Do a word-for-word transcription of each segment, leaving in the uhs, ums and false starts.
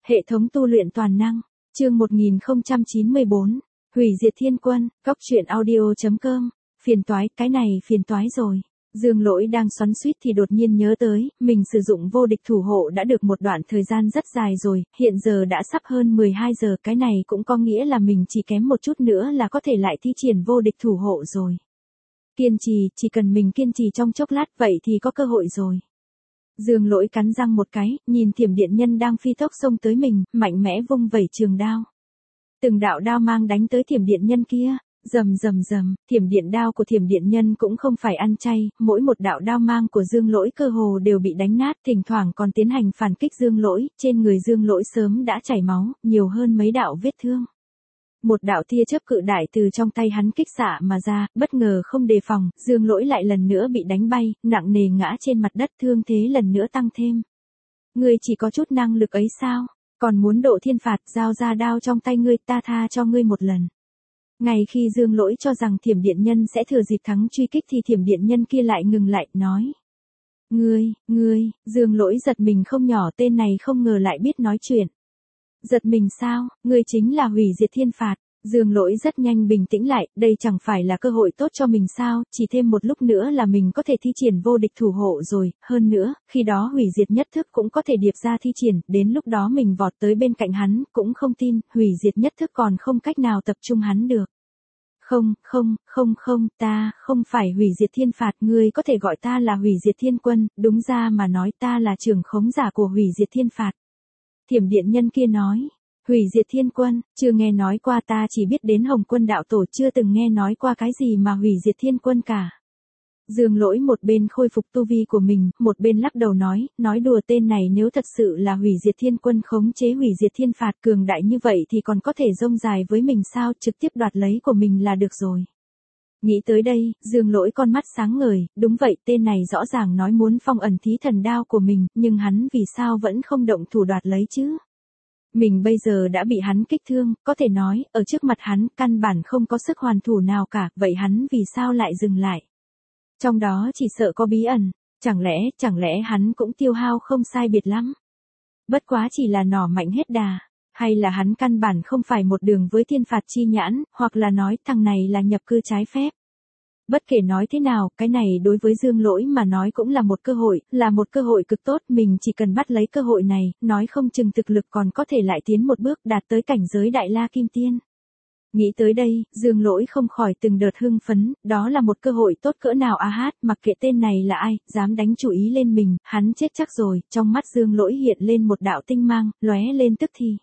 Hệ thống tu luyện toàn năng, chương một nghìn không trăm chín mươi bốn, hủy diệt thiên quân, góc truyện audio.com, phiền toái, cái này phiền toái rồi. Dương Lỗi đang xoắn xuýt thì đột nhiên nhớ tới, mình sử dụng vô địch thủ hộ đã được một đoạn thời gian rất dài rồi, hiện giờ đã sắp hơn mười hai giờ, cái này cũng có nghĩa là mình chỉ kém một chút nữa là có thể lại thi triển vô địch thủ hộ rồi. Kiên trì, chỉ cần mình kiên trì trong chốc lát vậy thì có cơ hội rồi. Dương Lỗi cắn răng một cái, nhìn thiểm điện nhân đang phi tốc xông tới mình, mạnh mẽ vung vẩy trường đao. Từng đạo đao mang đánh tới thiểm điện nhân kia, rầm rầm rầm, thiểm điện đao của thiểm điện nhân cũng không phải ăn chay, mỗi một đạo đao mang của Dương Lỗi cơ hồ đều bị đánh nát, thỉnh thoảng còn tiến hành phản kích Dương Lỗi, trên người Dương Lỗi sớm đã chảy máu, nhiều hơn mấy đạo vết thương. Một đạo tia chớp cự đại từ trong tay hắn kích xạ mà ra, bất ngờ không đề phòng, Dương Lỗi lại lần nữa bị đánh bay, nặng nề ngã trên mặt đất, thương thế lần nữa tăng thêm. Ngươi chỉ có chút năng lực ấy sao? Còn muốn độ thiên phạt, giao ra đao trong tay ngươi, ta tha cho ngươi một lần. Ngay khi Dương Lỗi cho rằng thiểm điện nhân sẽ thừa dịp thắng truy kích thì thiểm điện nhân kia lại ngừng lại, nói. Ngươi, ngươi, Dương Lỗi giật mình không nhỏ, tên này không ngờ lại biết nói chuyện. Giật mình sao, ngươi chính là hủy diệt thiên phạt. Dương Lỗi rất nhanh bình tĩnh lại, đây chẳng phải là cơ hội tốt cho mình sao, chỉ thêm một lúc nữa là mình có thể thi triển vô địch thủ hộ rồi, hơn nữa, khi đó hủy diệt nhất thức cũng có thể điệp ra thi triển, đến lúc đó mình vọt tới bên cạnh hắn, cũng không tin, hủy diệt nhất thức còn không cách nào tập trung hắn được. Không, không, không không, ta không phải hủy diệt thiên phạt, ngươi có thể gọi ta là hủy diệt thiên quân, đúng ra mà nói ta là trưởng khống giả của hủy diệt thiên phạt. Thiểm điện nhân kia nói. Hủy diệt thiên quân, chưa nghe nói qua, ta chỉ biết đến Hồng Quân đạo tổ, chưa từng nghe nói qua cái gì mà hủy diệt thiên quân cả. Dương Lỗi một bên khôi phục tu vi của mình, một bên lắc đầu nói, nói đùa, tên này nếu thật sự là hủy diệt thiên quân khống chế hủy diệt thiên phạt cường đại như vậy thì còn có thể rông dài với mình sao, trực tiếp đoạt lấy của mình là được rồi. Nghĩ tới đây, Dương Lỗi con mắt sáng ngời, đúng vậy, tên này rõ ràng nói muốn phong ẩn thí thần đao của mình, nhưng hắn vì sao vẫn không động thủ đoạt lấy chứ? Mình bây giờ đã bị hắn kích thương, có thể nói, ở trước mặt hắn, căn bản không có sức hoàn thủ nào cả, vậy hắn vì sao lại dừng lại? Trong đó chỉ sợ có bí ẩn, chẳng lẽ, chẳng lẽ hắn cũng tiêu hao không sai biệt lắm? Bất quá chỉ là nỏ mạnh hết đà, hay là hắn căn bản không phải một đường với thiên phạt chi nhãn, hoặc là nói thằng này là nhập cư trái phép. Bất kể nói thế nào, cái này đối với Dương Lỗi mà nói cũng là một cơ hội, là một cơ hội cực tốt, mình chỉ cần bắt lấy cơ hội này, nói không chừng thực lực còn có thể lại tiến một bước đạt tới cảnh giới Đại La Kim Tiên. Nghĩ tới đây, Dương Lỗi không khỏi từng đợt hưng phấn, đó là một cơ hội tốt cỡ nào a hát, mặc kệ tên này là ai, dám đánh chủ ý lên mình, hắn chết chắc rồi, trong mắt Dương Lỗi hiện lên một đạo tinh mang, lóe lên tức thì.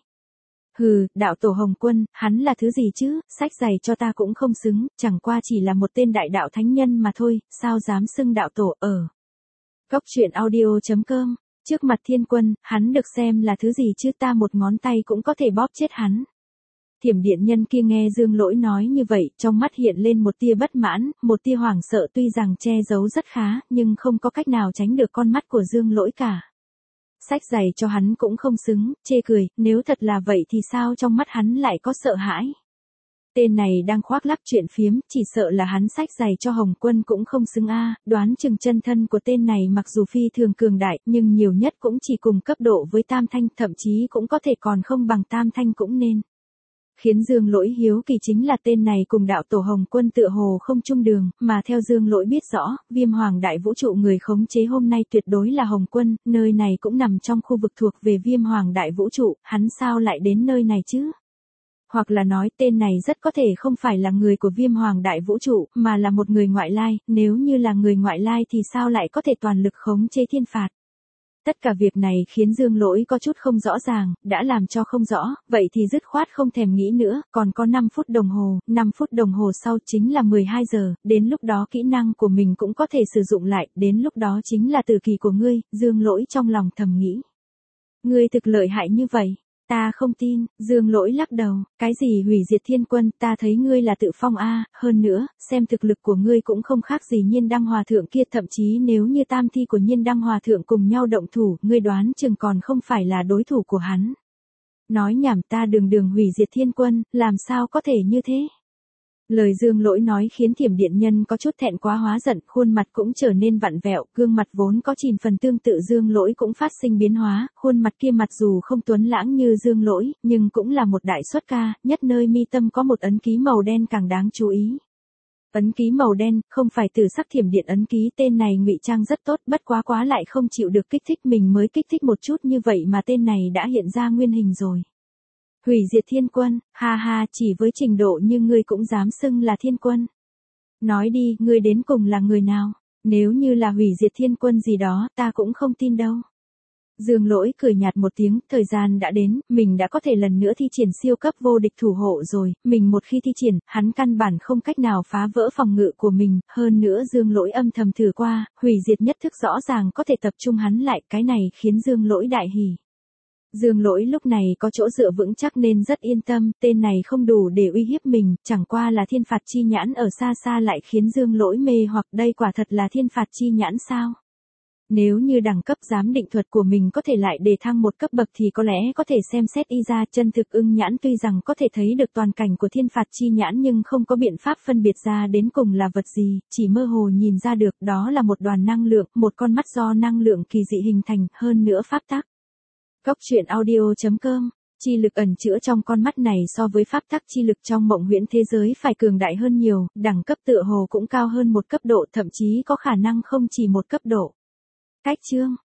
Hừ, đạo tổ Hồng Quân, hắn là thứ gì chứ, sách giày cho ta cũng không xứng, chẳng qua chỉ là một tên đại đạo thánh nhân mà thôi, sao dám xưng đạo tổ ở. Góc truyện audio.com, trước mặt thiên quân, hắn được xem là thứ gì chứ, ta một ngón tay cũng có thể bóp chết hắn. Thiểm điện nhân kia nghe Dương Lỗi nói như vậy, trong mắt hiện lên một tia bất mãn, một tia hoảng sợ, tuy rằng che giấu rất khá, nhưng không có cách nào tránh được con mắt của Dương Lỗi cả. Sách giày cho hắn cũng không xứng, chê cười, nếu thật là vậy thì sao trong mắt hắn lại có sợ hãi. Tên này đang khoác lác chuyện phiếm, chỉ sợ là hắn sách giày cho Hồng Quân cũng không xứng a, đoán chừng chân thân của tên này mặc dù phi thường cường đại, nhưng nhiều nhất cũng chỉ cùng cấp độ với Tam Thanh, thậm chí cũng có thể còn không bằng Tam Thanh cũng nên. Khiến Dương Lỗi hiếu kỳ chính là tên này cùng đạo tổ Hồng Quân tựa hồ không chung đường, mà theo Dương Lỗi biết rõ, Viêm Hoàng Đại Vũ Trụ người khống chế hôm nay tuyệt đối là Hồng Quân, nơi này cũng nằm trong khu vực thuộc về Viêm Hoàng Đại Vũ Trụ, hắn sao lại đến nơi này chứ? Hoặc là nói tên này rất có thể không phải là người của Viêm Hoàng Đại Vũ Trụ, mà là một người ngoại lai, nếu như là người ngoại lai thì sao lại có thể toàn lực khống chế thiên phạt? Tất cả việc này khiến Dương Lỗi có chút không rõ ràng, đã làm cho không rõ, vậy thì dứt khoát không thèm nghĩ nữa, còn có năm phút đồng hồ, năm phút đồng hồ sau chính là mười hai giờ, đến lúc đó kỹ năng của mình cũng có thể sử dụng lại, đến lúc đó chính là tử kỳ của ngươi, Dương Lỗi trong lòng thầm nghĩ. Ngươi thực lợi hại như vậy, ta không tin, Dương Lỗi lắc đầu, cái gì hủy diệt thiên quân, ta thấy ngươi là tự phong a, hơn nữa, xem thực lực của ngươi cũng không khác gì Nhiên Đăng Hòa Thượng kia, thậm chí nếu như tam thi của Nhiên Đăng Hòa Thượng cùng nhau động thủ, ngươi đoán chừng còn không phải là đối thủ của hắn. Nói nhảm, ta đường đường hủy diệt thiên quân, làm sao có thể như thế? Lời Dương Lỗi nói khiến Thiểm Điện Nhân có chút thẹn quá hóa giận, khuôn mặt cũng trở nên vặn vẹo, gương mặt vốn có chìn phần tương tự Dương Lỗi cũng phát sinh biến hóa, khuôn mặt kia mặc dù không tuấn lãng như Dương Lỗi, nhưng cũng là một đại xuất ca, nhất nơi mi tâm có một ấn ký màu đen càng đáng chú ý. Ấn ký màu đen, không phải Tử Sắc Thiểm Điện ấn ký, tên này ngụy trang rất tốt, bất quá quá lại không chịu được kích thích, mình mới kích thích một chút như vậy mà tên này đã hiện ra nguyên hình rồi. Hủy Diệt Thiên Quân, ha ha, chỉ với trình độ như ngươi cũng dám xưng là Thiên Quân. Nói đi, ngươi đến cùng là người nào? Nếu như là Hủy Diệt Thiên Quân gì đó, ta cũng không tin đâu. Dương Lỗi cười nhạt một tiếng, thời gian đã đến, mình đã có thể lần nữa thi triển siêu cấp vô địch thủ hộ rồi, mình một khi thi triển, hắn căn bản không cách nào phá vỡ phòng ngự của mình, hơn nữa Dương Lỗi âm thầm thử qua, hủy diệt nhất thức rõ ràng có thể tập trung hắn lại, cái này khiến Dương Lỗi đại hỉ. Dương Lỗi lúc này có chỗ dựa vững chắc nên rất yên tâm, tên này không đủ để uy hiếp mình, chẳng qua là thiên phạt chi nhãn ở xa xa lại khiến Dương Lỗi mê hoặc đây quả thật là thiên phạt chi nhãn sao? Nếu như đẳng cấp giám định thuật của mình có thể lại đề thăng một cấp bậc thì có lẽ có thể xem xét y ra chân thực ưng nhãn tuy rằng có thể thấy được toàn cảnh của thiên phạt chi nhãn nhưng không có biện pháp phân biệt ra đến cùng là vật gì, chỉ mơ hồ nhìn ra được đó là một đoàn năng lượng, một con mắt do năng lượng kỳ dị hình thành, hơn nữa pháp tắc. Góc truyện audio chấm com, chi lực ẩn chữa trong con mắt này so với pháp tắc chi lực trong mộng huyễn thế giới phải cường đại hơn nhiều, đẳng cấp tựa hồ cũng cao hơn một cấp độ, thậm chí có khả năng không chỉ một cấp độ. Cách chương